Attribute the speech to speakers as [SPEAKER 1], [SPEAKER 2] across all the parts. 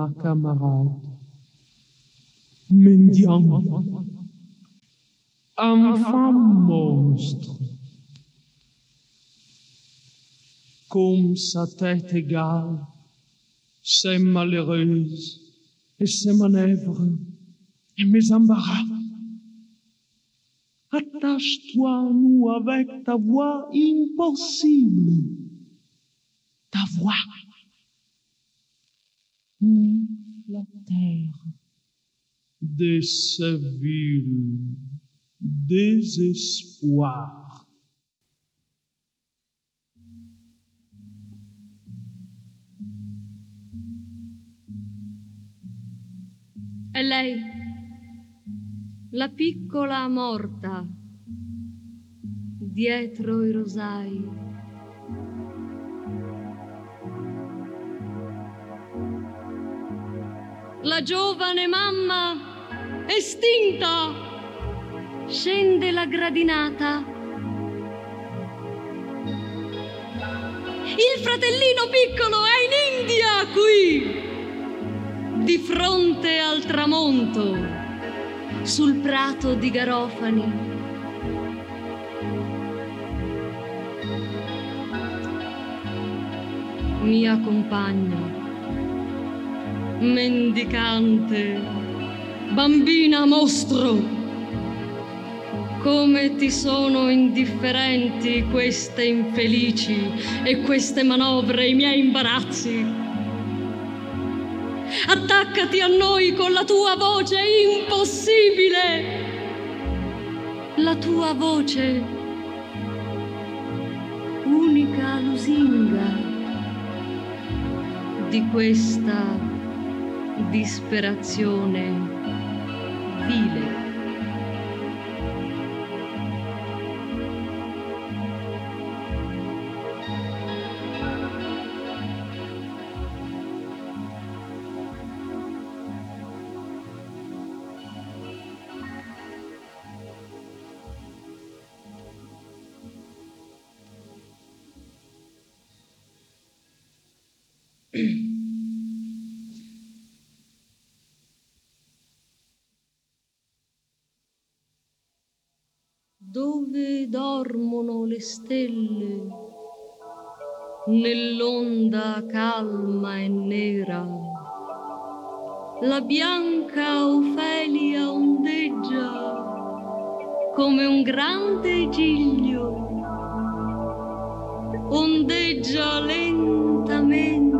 [SPEAKER 1] ma camarade, mendiant, enfant monstre, comme sa tête égale, ses malheureuses et ses manœuvres et mes embarras. Attache-toi à nous avec ta voix impossible, ta voix. La terre de ce vil désespoir.
[SPEAKER 2] È lei, la piccola morta, dietro i rosai. La giovane mamma, estinta, scende la gradinata. Il fratellino piccolo è in India qui, di fronte al tramonto, sul prato di garofani. Mia compagna, mendicante, bambina mostro, come ti sono indifferenti queste infelici e queste manovre, i miei imbarazzi. Attaccati a noi con la tua voce impossibile, la tua voce, unica lusinga di questa disperazione vile. Dove dormono le stelle nell'onda calma e nera, la bianca Ofelia ondeggia come un grande giglio, ondeggia lentamente,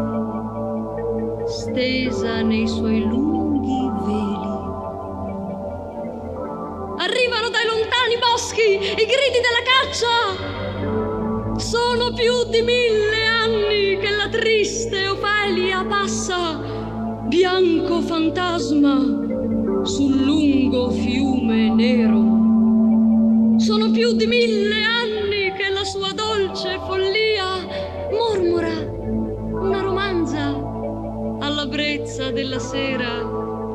[SPEAKER 2] stesa nei suoi lunghi veli. Arrivano dai lontani boschi i gridi della caccia. Sono più di 1000 anni che la triste Ofelia passa, bianco fantasma, sul lungo fiume nero. Sono più di 1000 anni che la sua dolce follia mormora una romanza alla brezza della sera.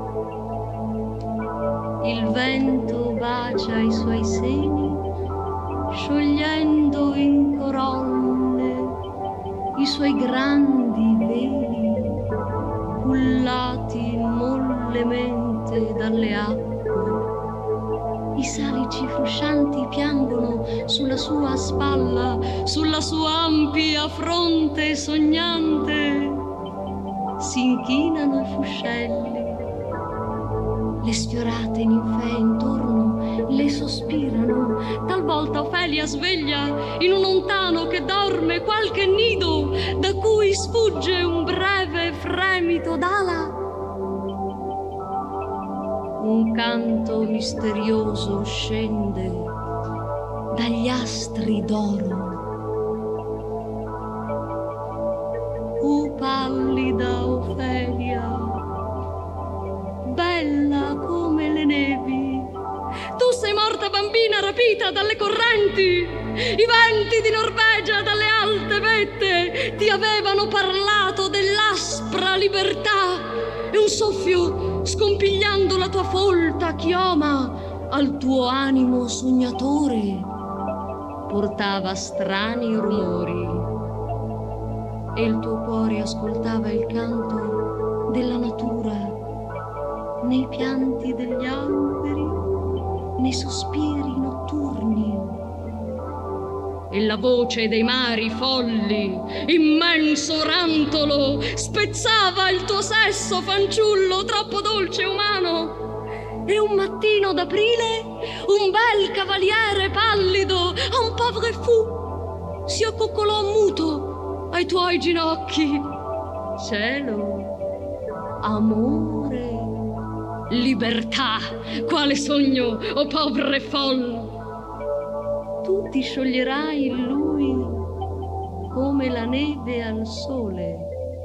[SPEAKER 2] Il vento bacia i suoi seni, sciogliendo in corolle i suoi grandi veli, cullati mollemente dalle acque. I salici fruscianti piangono sulla sua spalla, sulla sua ampia fronte sognante. Si inchinano i fuscelli. Le sfiorate ninfee intorno le sospirano. Talvolta Ofelia sveglia in un lontano che dorme qualche nido da cui sfugge un breve fremito d'ala. Un canto misterioso scende dagli astri d'oro. O pallida Ofelia, bella come le nevi, tu sei morta bambina rapita dalle correnti. I venti di Norvegia dalle alte vette ti avevano parlato dell'aspra libertà, e un soffio scompigliando la tua folta chioma al tuo animo sognatore portava strani rumori, e il tuo cuore ascoltava il canto della natura, nei pianti degli alberi, nei sospiri notturni. E la voce dei mari folli, immenso rantolo, spezzava il tuo sesso, fanciullo troppo dolce e umano. E un mattino d'aprile, un bel cavaliere pallido, un povero fou, si accoccolò muto ai tuoi ginocchi. Cielo, amore, libertà, quale sogno, o povere folle! Tu ti scioglierai in lui come la neve al sole.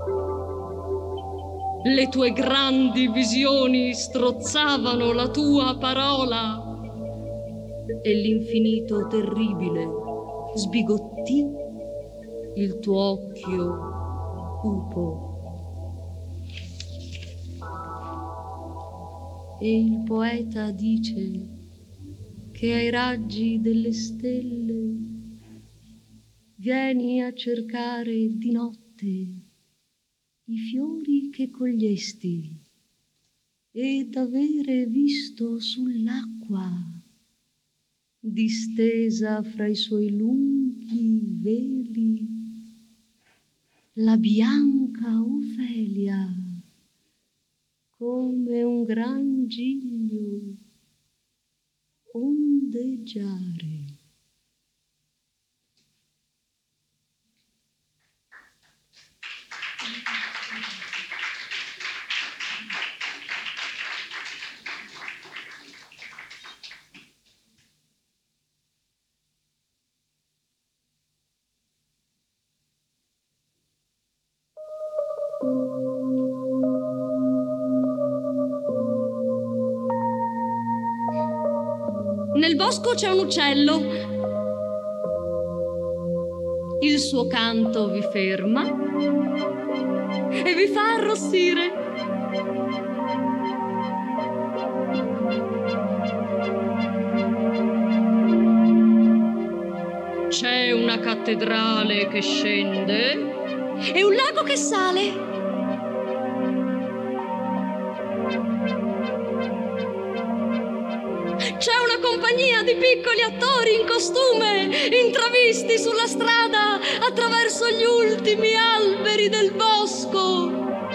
[SPEAKER 2] Le tue grandi visioni strozzavano la tua parola e l'infinito terribile sbigottì il tuo occhio cupo. E il poeta dice che ai raggi delle stelle vieni a cercare di notte i fiori che cogliesti ed avere visto sull'acqua distesa fra i suoi lunghi veli la bianca Ofelia come un gran giglio ondeggiare. Nel bosco c'è un uccello. Il suo canto vi ferma e vi fa arrossire. C'è una cattedrale che scende e un lago che sale. C'è una compagnia di piccoli attori in costume, intravisti sulla strada attraverso gli ultimi alberi del bosco.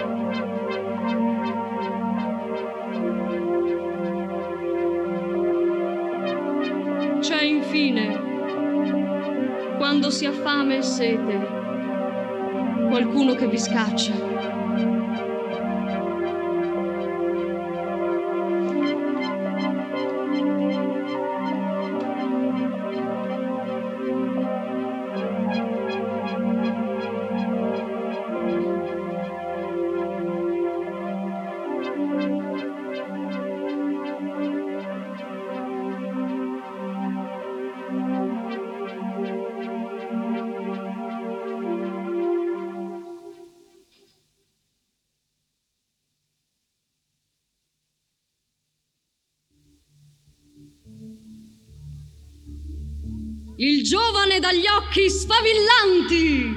[SPEAKER 2] C'è infine, quando si ha fame e sete, qualcuno che vi scaccia. Il giovane dagli occhi sfavillanti,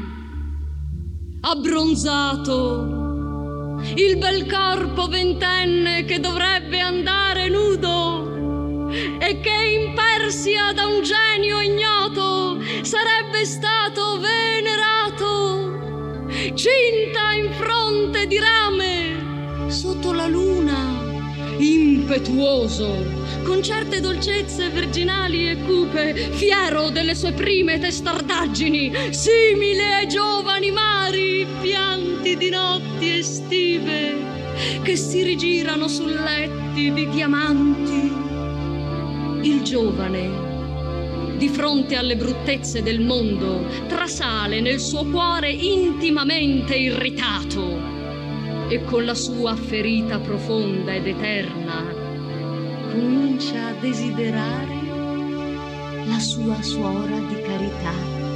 [SPEAKER 2] abbronzato, il bel corpo ventenne che dovrebbe andare nudo e che in Persia da un genio ignoto sarebbe stato venerato, cinta in fronte di rame sotto la luna, impetuoso, con certe dolcezze virginali e cupe, fiero delle sue prime testardaggini, simile ai giovani mari pianti di notti estive che si rigirano su letti di diamanti. Il giovane, di fronte alle bruttezze del mondo, trasale nel suo cuore intimamente irritato e con la sua ferita profonda ed eterna comincia a desiderare la sua suora di carità.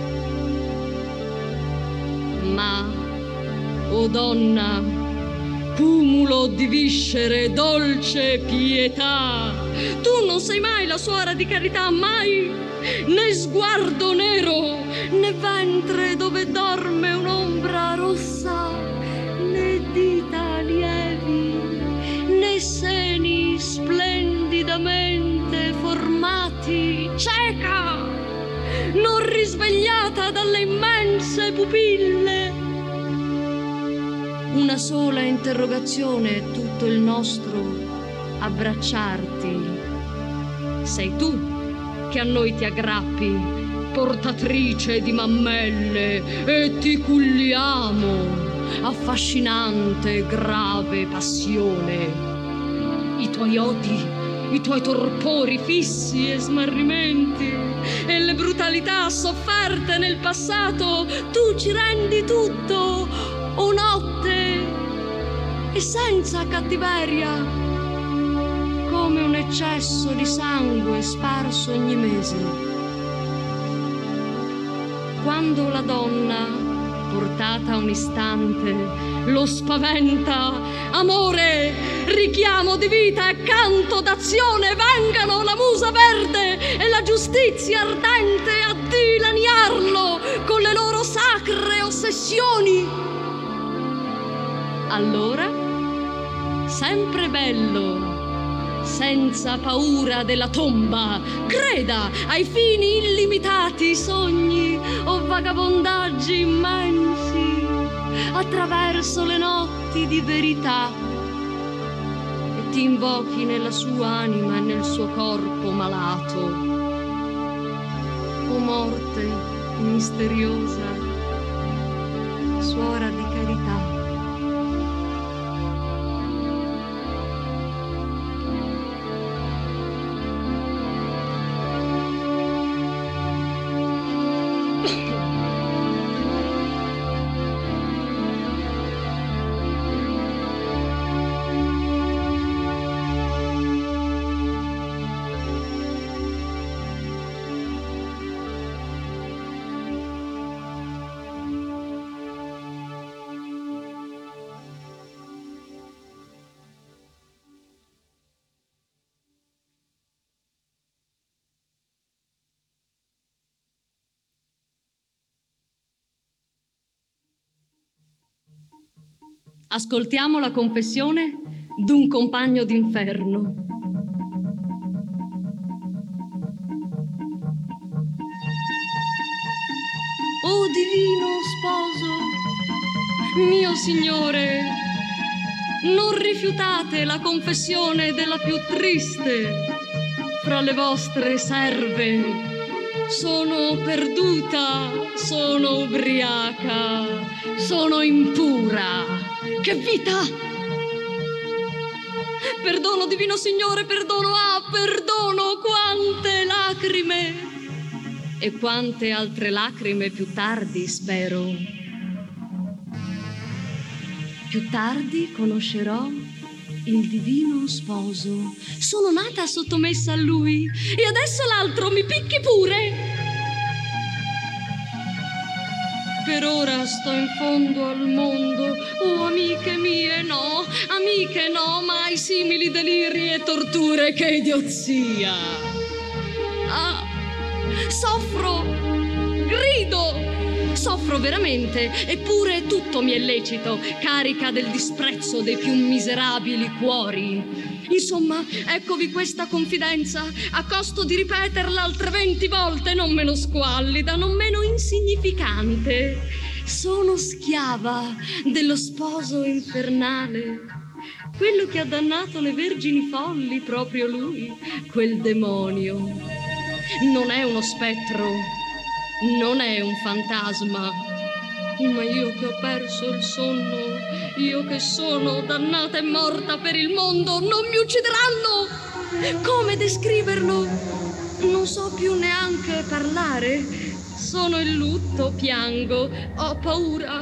[SPEAKER 2] Ma, o donna, cumulo di viscere, dolce pietà, tu non sei mai la suora di carità, mai, né sguardo nero, né ventre dove dorme un'ombra rossa, né dita aliene sorvegliata dalle immense pupille. Una sola interrogazione è tutto il nostro abbracciarti. Sei tu che a noi ti aggrappi, portatrice di mammelle, e ti culliamo, affascinante, grave passione. I tuoi odi, i tuoi torpori fissi e smarrimenti e le brutalità sofferte nel passato, tu ci rendi tutto, o notte, e senza cattiveria, come un eccesso di sangue sparso ogni mese. Quando la donna, portata un istante, lo spaventa, amore, richiamo di vita e canto d'azione, vengano la musa verde e la giustizia ardente a dilaniarlo con le loro sacre ossessioni. Allora, sempre bello, senza paura della tomba, creda ai fini illimitati sogni o vagabondaggi immensi attraverso le notti di verità, e ti invochi nella sua anima e nel suo corpo malato. O morte misteriosa, suora di carità. Ascoltiamo la confessione d'un compagno d'inferno. O divino sposo, mio Signore, non rifiutate la confessione della più triste fra le vostre serve. Sono perduta, sono ubriaca, sono impura. Che vita! Perdono, divino Signore, perdono, perdono, quante lacrime! E quante altre lacrime più tardi, spero. Più tardi conoscerò il divino sposo. Sono nata sottomessa a lui e adesso l'altro mi picchi pure. Per ora sto in fondo al mondo, oh amiche mie, no, amiche no, mai simili deliri e torture, che idiozia! Ah, soffro, grido, soffro veramente, eppure tutto mi è lecito, carica del disprezzo dei più miserabili cuori. Insomma, eccovi questa confidenza, a costo di ripeterla altre 20 volte, non meno squallida, non meno insignificante. Sono schiava dello sposo infernale, quello che ha dannato le vergini folli, proprio lui, quel demonio. Non è uno spettro, non è un fantasma, ma io che ho perso il sonno, io che sono dannata e morta per il mondo, non mi uccideranno! Come descriverlo? Non so più neanche parlare. Sono in lutto, piango, ho paura.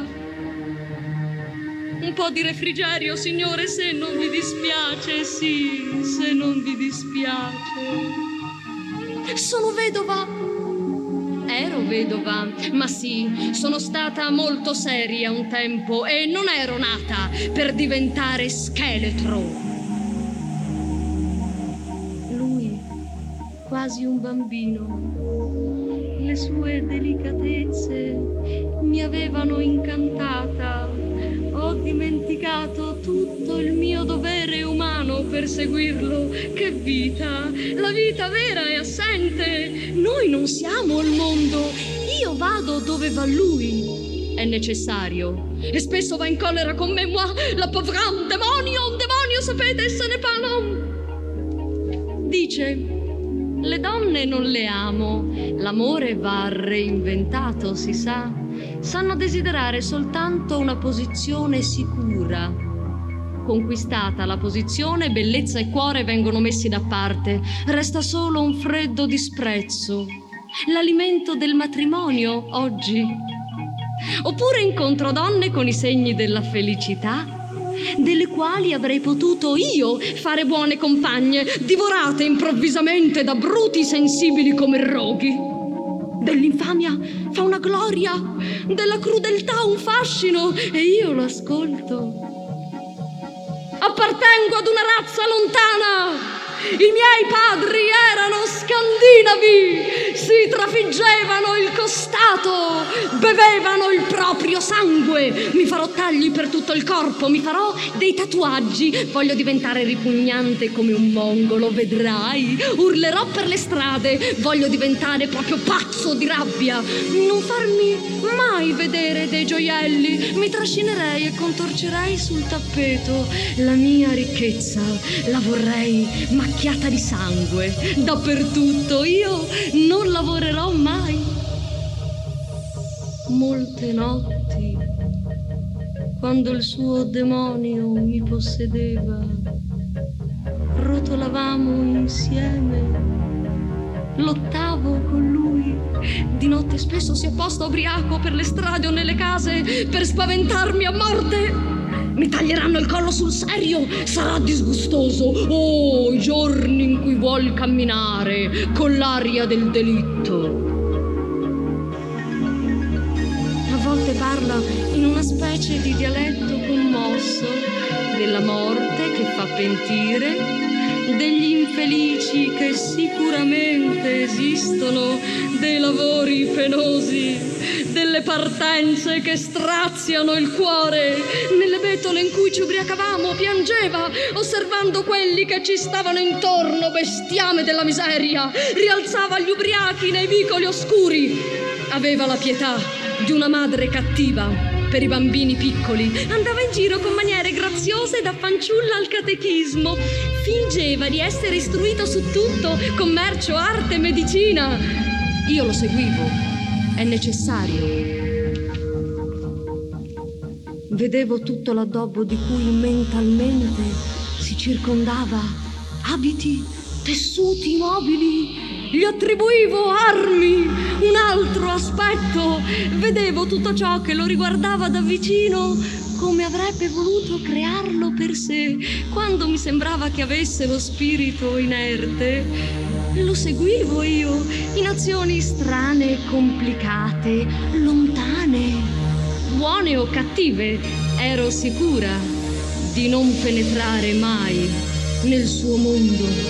[SPEAKER 2] Un po' di refrigerio, Signore, se non vi dispiace, sì, se non vi dispiace. Sono vedova. Ero vedova, ma sì, sono stata molto seria un tempo e non ero nata per diventare scheletro. Lui, quasi un bambino, le sue delicatezze mi avevano incantata. Ho dimenticato tutto il mio dovere umano per seguirlo. Che vita! La vita vera è assente. Noi non siamo il mondo. Io vado dove va lui. È necessario. E spesso va in collera con me, moi, la pauvre, un demonio, sapete, se ne parla. Dice: le donne non le amo, l'amore va reinventato, si sa. Sanno desiderare soltanto una posizione sicura. Conquistata la posizione, bellezza e cuore vengono messi da parte. Resta solo un freddo disprezzo, l'alimento del matrimonio oggi. Oppure incontro donne con i segni della felicità, delle quali avrei potuto io fare buone compagne, divorate improvvisamente da bruti sensibili come roghi. Dell'infamia fa una gloria, della crudeltà un fascino, e io l'ascolto. Appartengo ad una razza lontana. I miei padri erano scandinavi, si trafiggevano il costato, bevevano il proprio sangue. Mi farò tagli per tutto il corpo, mi farò dei tatuaggi. Voglio diventare ripugnante come un mongolo, vedrai. Urlerò per le strade, voglio diventare proprio pazzo di rabbia. Non farmi mai vedere dei gioielli, mi trascinerei e contorcerei sul tappeto. La mia ricchezza la vorrei macchiata di sangue dappertutto. Io non lavorerò mai. Molte notti, quando il suo demonio mi possedeva, rotolavamo insieme, lottavo con lui. Di notte spesso si apposta ubriaco per le strade o nelle case per spaventarmi a morte. Mi taglieranno il collo sul serio, sarà disgustoso. Oh, i giorni in cui vuol camminare con l'aria del delitto. A volte parla in una specie di dialetto commosso della morte che fa pentire, degli infelici che sicuramente esistono, dei lavori penosi, delle partenze che straziano il cuore. Nelle betole in cui ci ubriacavamo piangeva, osservando quelli che ci stavano intorno, bestiame della miseria. Rialzava gli ubriachi nei vicoli oscuri. Aveva la pietà di una madre cattiva per i bambini piccoli. Andava in giro con maniere graziose da fanciulla al catechismo. Fingeva di essere istruito su tutto, commercio, arte, medicina. Io lo seguivo. È necessario. Vedevo tutto l'addobbo di cui mentalmente si circondava. Abiti, tessuti, mobili. Gli attribuivo armi, un altro aspetto. Vedevo tutto ciò che lo riguardava da vicino, come avrebbe voluto crearlo per sé. Quando mi sembrava che avesse lo spirito inerte, lo seguivo io, in azioni strane e complicate, lontane, buone o cattive. Ero sicura di non penetrare mai nel suo mondo.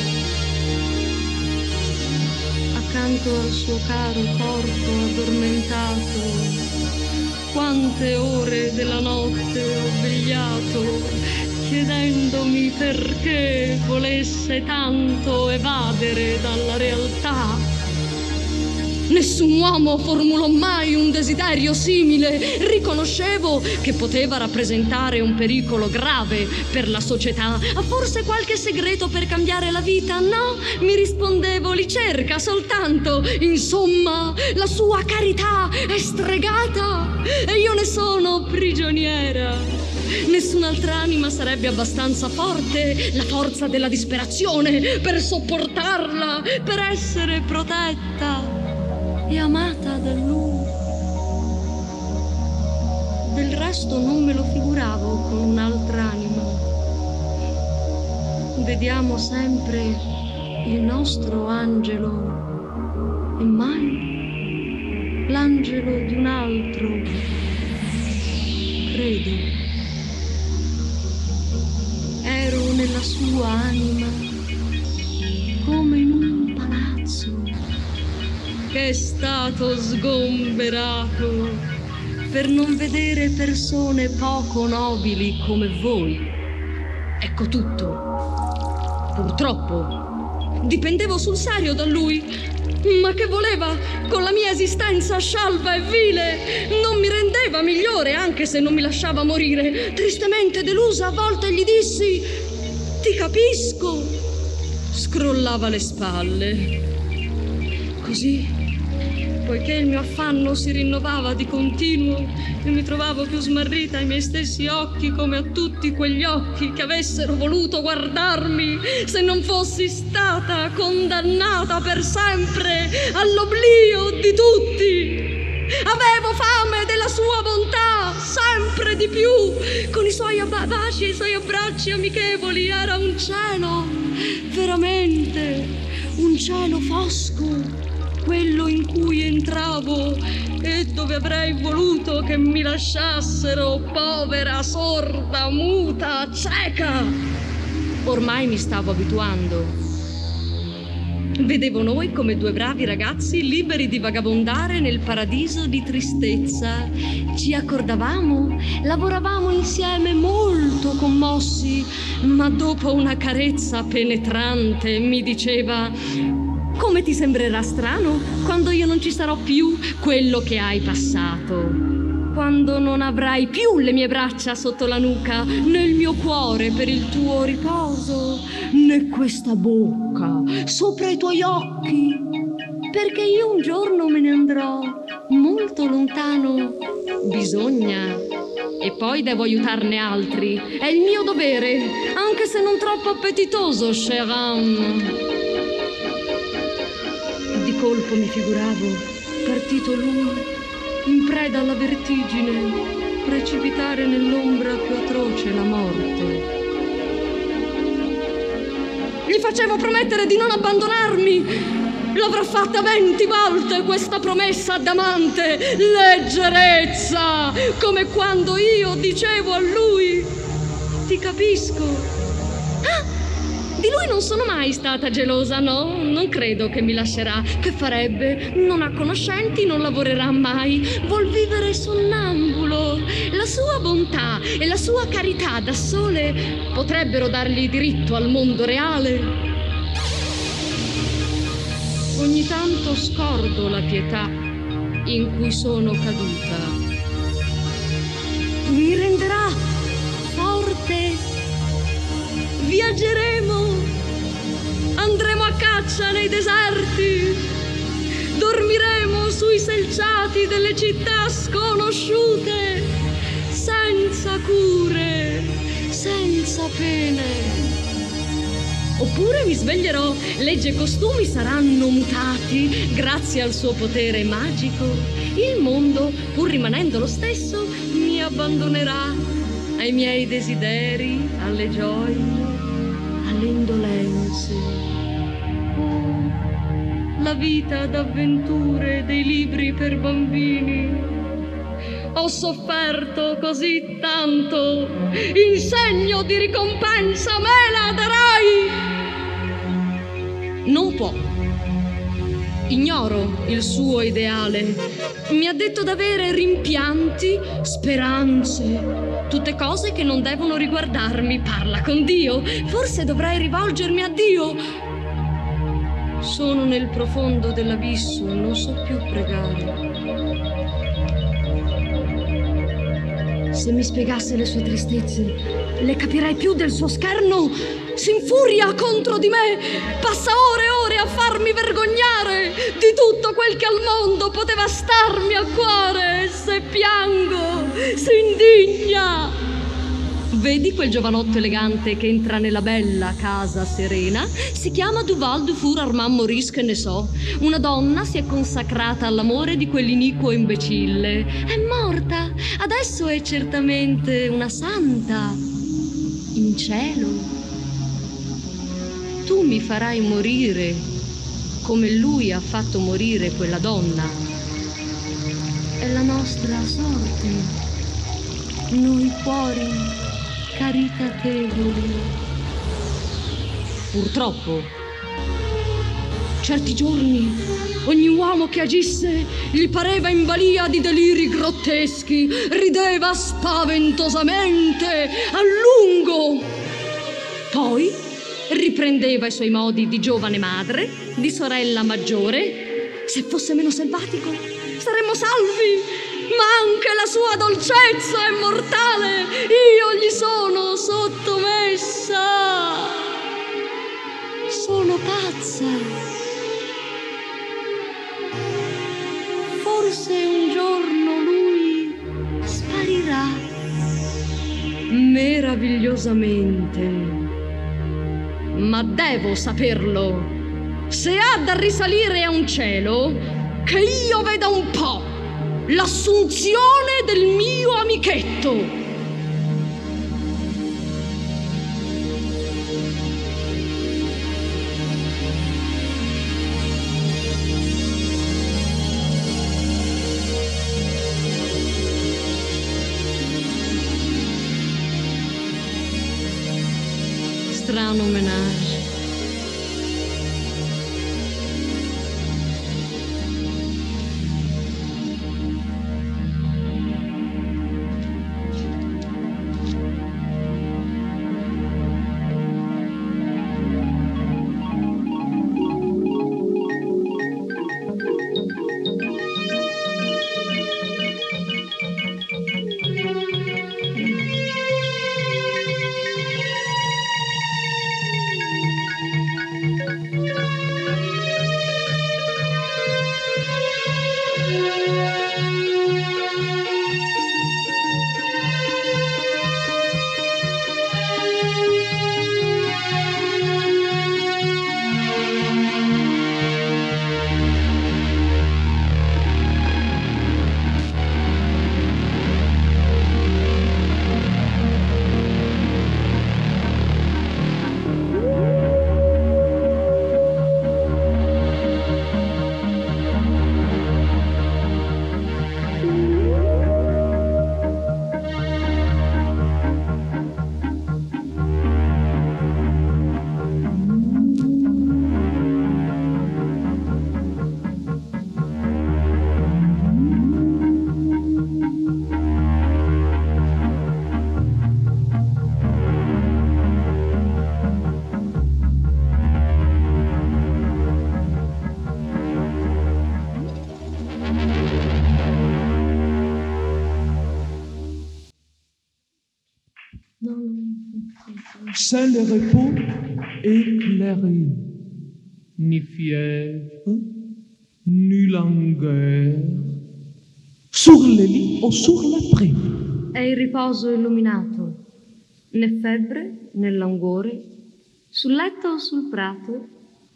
[SPEAKER 2] Accanto al suo caro corpo addormentato, quante ore della notte ho vegliato, chiedendomi perché volesse tanto evadere dalla realtà. Nessun uomo formulò mai un desiderio simile. Riconoscevo che poteva rappresentare un pericolo grave per la società. Ha forse qualche segreto per cambiare la vita? No, mi rispondevo, li cerca soltanto. Insomma, la sua carità è stregata e io ne sono prigioniera. Nessun'altra anima sarebbe abbastanza forte, la forza della disperazione, per sopportarla, per essere protetta e amata da lui. Del resto non me lo figuravo con un'altra anima. Vediamo sempre il nostro angelo e mai l'angelo di un altro, credo. Ero nella sua anima come in un palazzo che è stato sgomberato per non vedere persone poco nobili come voi. Ecco tutto. Purtroppo dipendevo sul serio da lui. Ma che voleva con la mia esistenza scialba e vile? Non mi rendeva migliore, anche se non mi lasciava morire. Tristemente delusa, a volte gli dissi: ti capisco. Scrollava le spalle. Così, poiché il mio affanno si rinnovava di continuo e mi trovavo più smarrita ai miei stessi occhi, come a tutti quegli occhi che avessero voluto guardarmi, se non fossi stata condannata per sempre all'oblio di tutti. Avevo fame della sua bontà, sempre di più. Con i suoi baci e i suoi abbracci amichevoli era un cielo, veramente un cielo fosco, quello in cui entravo e dove avrei voluto che mi lasciassero, povera, sorda, muta, cieca. Ormai mi stavo abituando. Vedevo noi come due bravi ragazzi liberi di vagabondare nel paradiso di tristezza. Ci accordavamo, lavoravamo insieme molto commossi, ma dopo una carezza penetrante mi diceva: come ti sembrerà strano quando io non ci sarò più, quello che hai passato. Quando non avrai più le mie braccia sotto la nuca, né il mio cuore per il tuo riposo, né questa bocca sopra i tuoi occhi, perché io un giorno me ne andrò molto lontano. Bisogna. E poi devo aiutarne altri. È il mio dovere, anche se non troppo appetitoso, cher âme. Di colpo mi figuravo, partito lui, in preda alla vertigine, precipitare nell'ombra più atroce, la morte. Gli facevo promettere di non abbandonarmi. L'avrò fatta 20 volte questa promessa d'amante. Leggerezza, come quando io dicevo a lui: ti capisco. Di lui non sono mai stata gelosa, no, non credo che mi lascerà. Che farebbe? Non ha conoscenti, non lavorerà mai, vuol vivere sonnambulo. La sua bontà e la sua carità da sole potrebbero dargli diritto al mondo reale. Ogni tanto scordo la pietà in cui sono caduta. Mi renderà forte. Viaggeremo, andremo a caccia nei deserti, dormiremo sui selciati delle città sconosciute, senza cure, senza pene. Oppure mi sveglierò, legge e costumi saranno mutati grazie al suo potere magico. Il mondo, pur rimanendo lo stesso, mi abbandonerà ai miei desideri, alle gioie, alle indolenze. Oh, la vita d'avventure dei libri per bambini. Ho sofferto così tanto, in segno di ricompensa me la darai. Non può. Ignoro il suo ideale. Mi ha detto d'avere rimpianti, speranze, tutte cose che non devono riguardarmi. Parla con Dio. Forse dovrei rivolgermi a Dio. Sono nel profondo dell'abisso, non so più pregare. Se mi spiegasse le sue tristezze, le capirei più del suo scherno. Si infuria contro di me, passa ore e ore a farmi vergognare di tutto quel che al mondo poteva starmi a cuore. Se piango, si indigna. Vedi quel giovanotto elegante che entra nella bella casa serena? Si chiama Duval Dufour Armand Maurice, che ne so. Una donna si è consacrata all'amore di quell'iniquo imbecille. È morta. Adesso è certamente una santa. In cielo. Tu mi farai morire come lui ha fatto morire quella donna. È la nostra sorte. Noi cuori caritatevoli. Purtroppo, certi giorni, ogni uomo che agisse gli pareva in balia di deliri grotteschi, rideva spaventosamente a lungo. Poi riprendeva i suoi modi di giovane madre, di sorella maggiore, Se fosse meno selvatico, saremmo salvi, ma anche la sua dolcezza è mortale. Io gli sono sottomessa. Sono pazza. Forse un giorno lui sparirà meravigliosamente, ma devo saperlo. Se ha da risalire a un cielo, che io veda un po' l'assunzione del mio amichetto. Strano menage.
[SPEAKER 1] C'est le repos éclairé, ni fièvre, ni langueur, sur le lit o sur la pré.
[SPEAKER 2] È il riposo illuminato, né febbre né languore, sul letto o sul prato.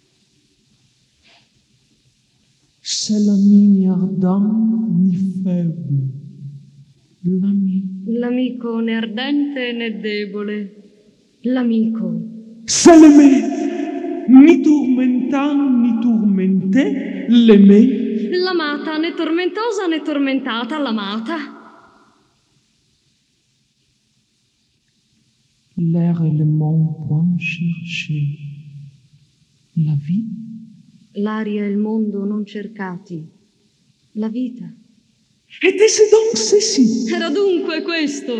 [SPEAKER 1] C'est l'ami ardent ni faible, l'ami.
[SPEAKER 2] L'amico né ardente né debole, l'amico.
[SPEAKER 1] C'est l'aimé, ni tourmentant ni tourmenté, l'aimé.
[SPEAKER 2] L'amata né tormentosa né tormentata, l'amata.
[SPEAKER 1] L'air et le monde point chercher, la vie.
[SPEAKER 2] L'aria e il mondo non cercati, la vita.
[SPEAKER 1] Était-ce donc ceci?
[SPEAKER 2] Era dunque questo.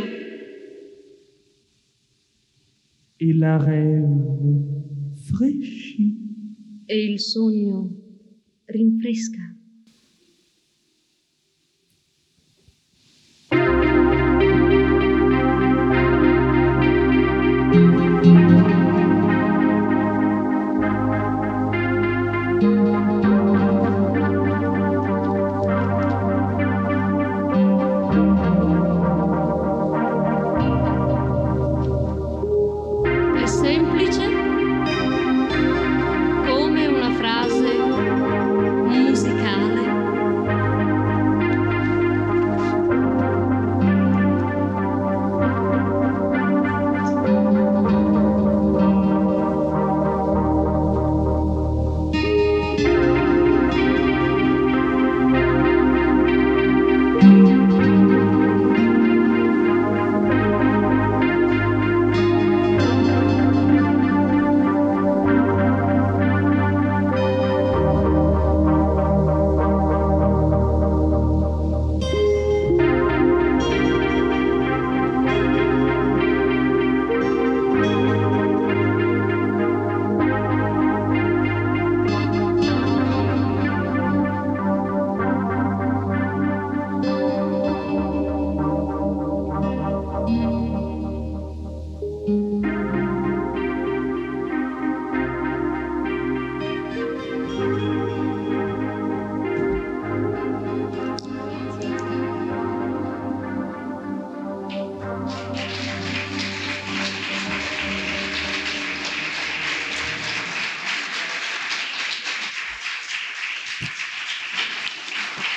[SPEAKER 1] Et la rêve fraîchit.
[SPEAKER 2] E il sogno rinfresca. È semplice come una frase musicale.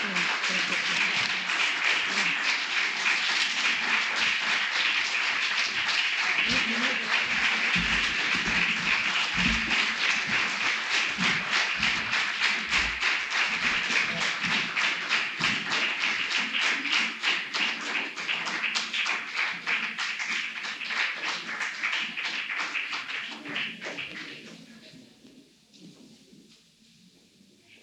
[SPEAKER 3] Grazie.